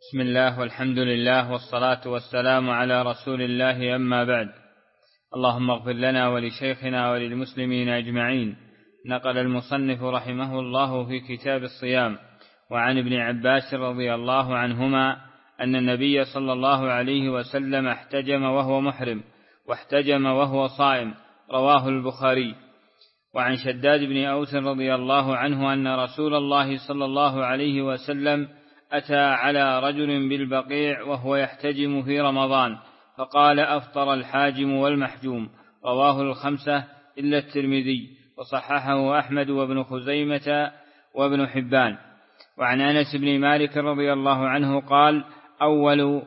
بسم الله والحمد لله والصلاة والسلام على رسول الله، أما بعد. اللهم اغفر لنا ولشيخنا وللمسلمين أجمعين. نقل المصنف رحمه الله في كتاب الصيام وعن ابن عباس رضي الله عنهما أن النبي صلى الله عليه وسلم احتجم وهو محرم واحتجم وهو صائم، رواه البخاري. وعن شداد بن أوس رضي الله عنه أن رسول الله صلى الله عليه وسلم أتى على رجل بالبقيع وهو يحتجم في رمضان فقال: أفطر الحاجم والمحجوم، رواه الخمسة إلا الترمذي، وصححه أحمد وابن خزيمة وابن حبان. وعن أنس بن مالك رضي الله عنه قال: أول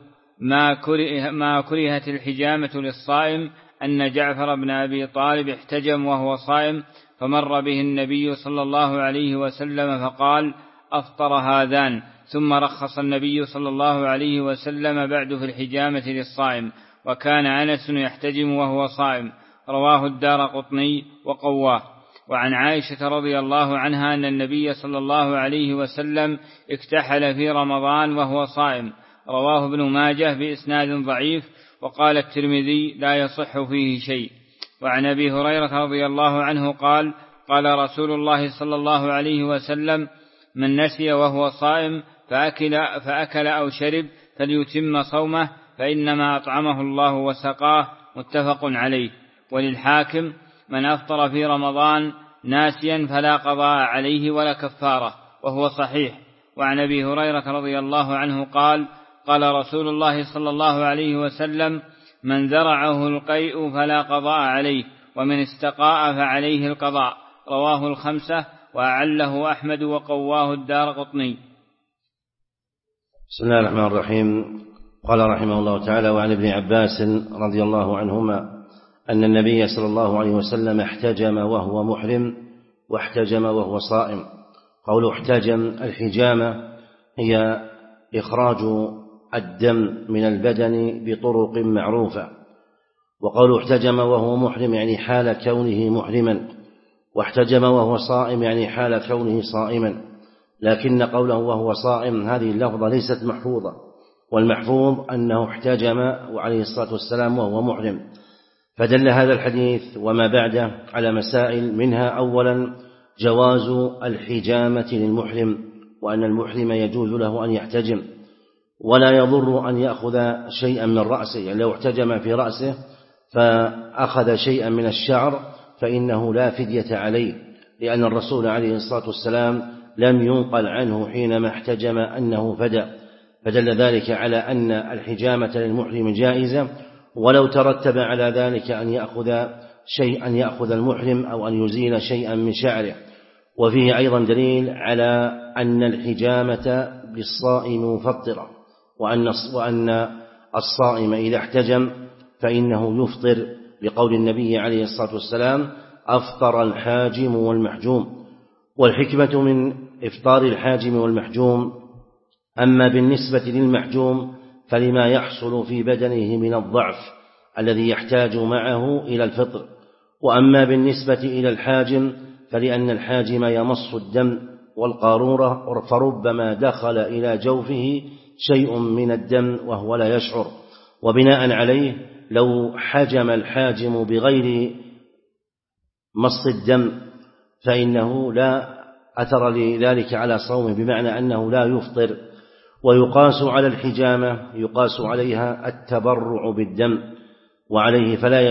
ما كرهت الحجامة للصائم أن جعفر بن أبي طالب احتجم وهو صائم، فمر به النبي صلى الله عليه وسلم فقال: أفطر هذان. ثم رخص النبي صلى الله عليه وسلم بعد في الحجامة للصائم، وكان أنس يحتجم وهو صائم، رواه الدارقطني وقواه. وعن عائشة رضي الله عنها أن النبي صلى الله عليه وسلم اكتحل في رمضان وهو صائم، رواه ابن ماجه بإسناد ضعيف، وقال الترمذي لا يصح فيه شيء. وعن أبي هريرة رضي الله عنه قال: قال رسول الله صلى الله عليه وسلم: من نسي وهو صائم فأكل أو شرب فليتم صومه، فإنما أطعمه الله وسقاه، متفق عليه. وللحاكم: من أفطر في رمضان ناسيا فلا قضاء عليه ولا كفارة، وهو صحيح. وعن أبي هريرة رضي الله عنه قال: قال رسول الله صلى الله عليه وسلم: من ذرعه القيء فلا قضاء عليه، ومن استقاء فعليه القضاء، رواه الخمسة، وأعله أحمد وقواه الدارقطني. بسم الله الرحمن الرحيم. قال رحمه الله تعالى: وعن ابن عباس رضي الله عنهما أن النبي صلى الله عليه وسلم احتجم وهو محرم واحتجم وهو صائم. قوله احتجم، الحجامة هي إخراج الدم من البدن بطرق معروفة. وقوله احتجم وهو محرم يعني حال كونه محرما، واحتجم وهو صائم يعني حال كونه صائما. لكن قوله وهو صائم هذه اللفظة ليست محفوظة، والمحفوظ أنه احتجم عليه الصلاة والسلام وهو محرم. فدل هذا الحديث وما بعده على مسائل، منها أولا جواز الحجامة للمحرم، وأن المحرم يجوز له أن يحتجم ولا يضر أن يأخذ شيئا من رأسه. يعني لو احتجم في رأسه فأخذ شيئا من الشعر فإنه لا فدية عليه، لأن الرسول عليه الصلاة والسلام لم ينقل عنه حينما احتجم أنه فدى، فدل ذلك على أن الحجامة للمحرم جائزة، ولو ترتب على ذلك أن يأخذ المحرم أو أن يزيل شيئا من شعره. وفيه أيضا دليل على أن الحجامة للصائم مفطرة، وأن الصائم إذا احتجم فإنه يفطر، لقول النبي عليه الصلاة والسلام: أفطر الحاجم والمحجوم. والحكمة من إفطار الحاجم والمحجوم: أما بالنسبة للمحجوم فلما يحصل في بدنه من الضعف الذي يحتاج معه إلى الفطر، وأما بالنسبة إلى الحاجم فلأن الحاجم يمص الدم والقارورة، فربما دخل إلى جوفه شيء من الدم وهو لا يشعر. وبناء عليه لو حجم الحاجم بغير مص الدم فإنه لا أثر لذلك على صومه، بمعنى أنه لا يفطر. ويقاس على الحجامة يقاس عليها التبرع بالدم، وعليه فلا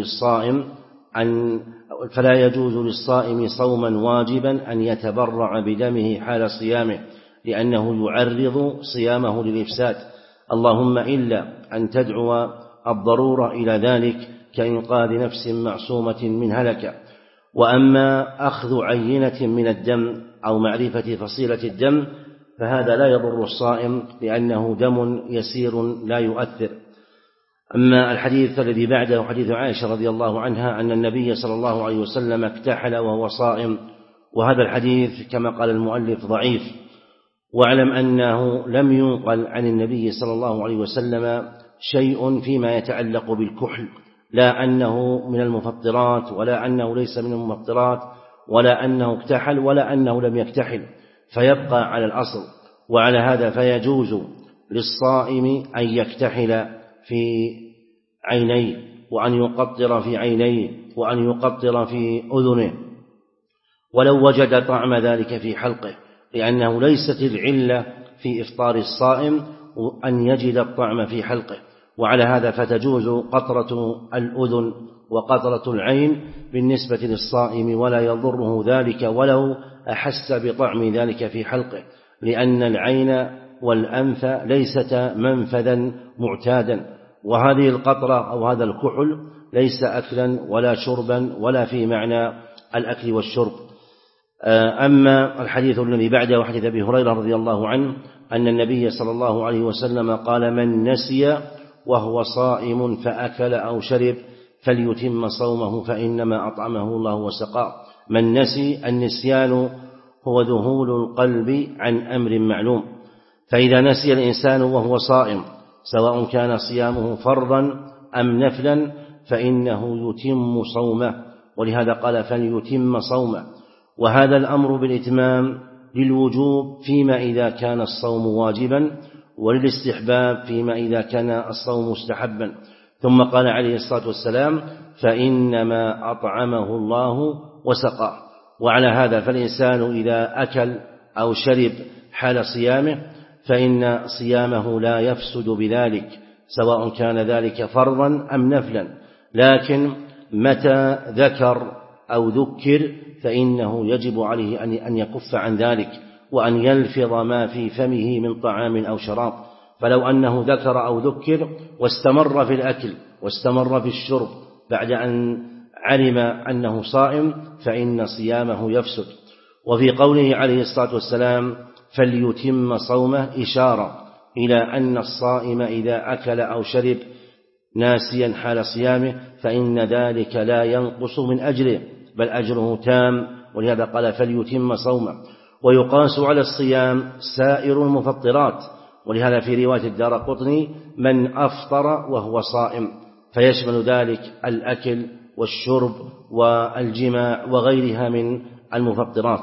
يجوز للصائم صوما واجبا أن يتبرع بدمه حال صيامه، لأنه يعرض صيامه للإفساد، اللهم إلا أن تدعو الضرورة إلى ذلك كإنقاذ نفس معصومة من هلكة. وأما أخذ عينة من الدم أو معرفة فصيلة الدم فهذا لا يضر الصائم، لأنه دم يسير لا يؤثر. أما الحديث الذي بعده حديث عائشة رضي الله عنها أن النبي صلى الله عليه وسلم اكتحل وهو صائم، وهذا الحديث كما قال المؤلف ضعيف. واعلم أنه لم ينقل عن النبي صلى الله عليه وسلم شيء فيما يتعلق بالكحل، لا أنه من المفطرات ولا أنه ليس من المفطرات ولا أنه اكتحل ولا أنه لم يكتحل، فيبقى على الأصل. وعلى هذا فيجوز للصائم أن يكتحل في عينيه، وأن يقطر في عينيه، وأن يقطر في أذنه ولو وجد طعم ذلك في حلقه، لأنه ليست العلة في إفطار الصائم أن يجد الطعم في حلقه. وعلى هذا فتجوز قطرة الأذن وقطرة العين بالنسبة للصائم، ولا يضره ذلك ولو أحس بطعم ذلك في حلقه، لأن العين والأنف ليستا منفذا معتادا، وهذه القطرة أو هذا الكحل ليس أكلا ولا شربا ولا في معنى الأكل والشرب. أما الحديث الذي بعده حديث أبي هريرة رضي الله عنه أن النبي صلى الله عليه وسلم قال: من نسي وهو صائم فأكل أو شرب فليتم صومه فإنما أطعمه الله وسقاه. من نسي، النسيان هو ذهول القلب عن أمر معلوم، فإذا نسي الإنسان وهو صائم سواء كان صيامه فرضا أم نفلا فإنه يتم صومه، ولهذا قال: فليتم صومه. وهذا الأمر بالإتمام للوجوب فيما إذا كان الصوم واجبا، وللاستحباب فيما إذا كان الصوم مستحبا. ثم قال عليه الصلاة والسلام: فإنما أطعمه الله وسقاه. وعلى هذا فالإنسان إذا أكل أو شرب حال صيامه فإن صيامه لا يفسد بذلك، سواء كان ذلك فرضا أم نفلا، لكن متى ذكر أو ذكر فإنه يجب عليه أن يكف عن ذلك، وأن يلفظ ما في فمه من طعام أو شراب. فلو أنه ذكر أو ذكر واستمر في الأكل واستمر في الشرب بعد أن علم أنه صائم فإن صيامه يفسد. وفي قوله عليه الصلاة والسلام: فليتم صومه، إشارة إلى أن الصائم إذا أكل أو شرب ناسيا حال صيامه فإن ذلك لا ينقص من أجره، بل أجره تام، ولهذا قال: فليتم صومه. ويقاس على الصيام سائر المفطرات، ولهذا في رواية الدارقطني: من أفطر وهو صائم، فيشمل ذلك الأكل والشرب والجماع وغيرها من المفطرات.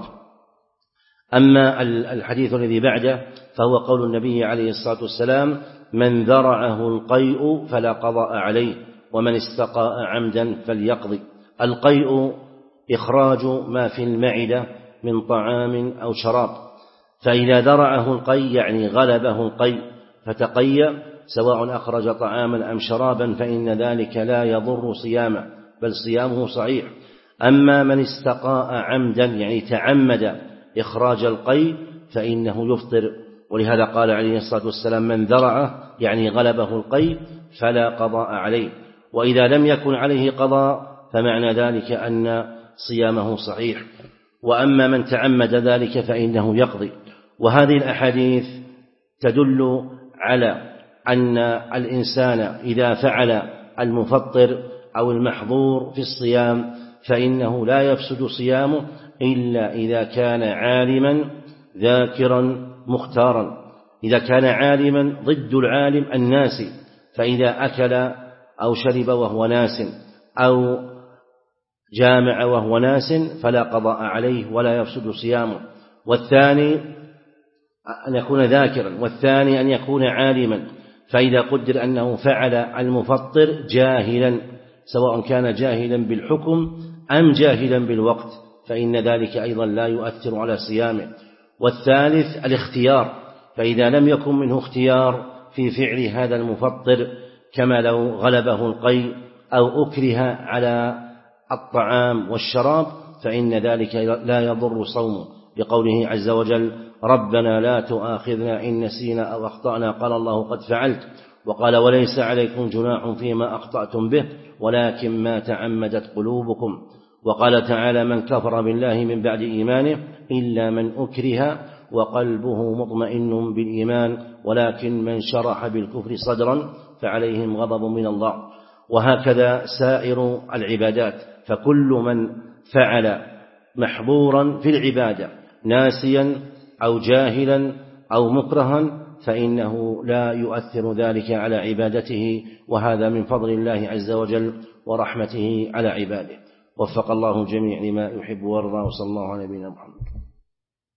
أما الحديث الذي بعده فهو قول النبي عليه الصلاة والسلام: من ذرعه القيء فلا قضاء عليه، ومن استقاء عمدا فليقضي. القيء إخراج ما في المعدة من طعام أو شراب، فإذا ذرعه القيء يعني غلبه القيء فتقي سواء أخرج طعاما أم شرابا فإن ذلك لا يضر صيامه، بل صيامه صحيح. أما من استقاء عمدا يعني تعمد إخراج القيء فإنه يفطر، ولهذا قال عليه الصلاة والسلام: من ذرعه يعني غلبه القيء فلا قضاء عليه. وإذا لم يكن عليه قضاء فمعنى ذلك أن صيامه صحيح. وأما من تعمد ذلك فإنه يقضي. وهذه الأحاديث تدل على أن الإنسان إذا فعل المفطر أو المحظور في الصيام فإنه لا يفسد صيامه إلا إذا كان عالما ذاكرا مختارا. إذا كان عالما ضد العالم الناسي، فإذا أكل أو شرب وهو ناس أو جامع وهو ناس فلا قضاء عليه ولا يفسد صيامه. والثاني أن يكون ذاكرا، والثاني أن يكون عالما، فإذا قدر أنه فعل المفطر جاهلا سواء كان جاهلا بالحكم أم جاهلا بالوقت فإن ذلك أيضا لا يؤثر على صيامه. والثالث الاختيار، فإذا لم يكن منه اختيار في فعل هذا المفطر كما لو غلبه القيء أو أكره على الطعام والشراب فإن ذلك لا يضر صومه، بقوله عز وجل: ربنا لا تؤاخذنا إن نسينا أو أخطأنا، قال الله: قد فعلت. وقال: وليس عليكم جناح فيما أخطأتم به ولكن ما تعمدت قلوبكم. وقال تعالى: من كفر بالله من بعد إيمانه إلا من أكره وقلبه مطمئن بالإيمان ولكن من شرح بالكفر صدرا فعليهم غضب من الله. وهكذا سائر العبادات، فكل من فعل محظورا في العبادة ناسيا أو جاهلا أو مكرها فإنه لا يؤثر ذلك على عبادته، وهذا من فضل الله عز وجل ورحمته على عباده. وفق الله الجميع لما يحب ويرضى، وصلى الله على نبينا محمد.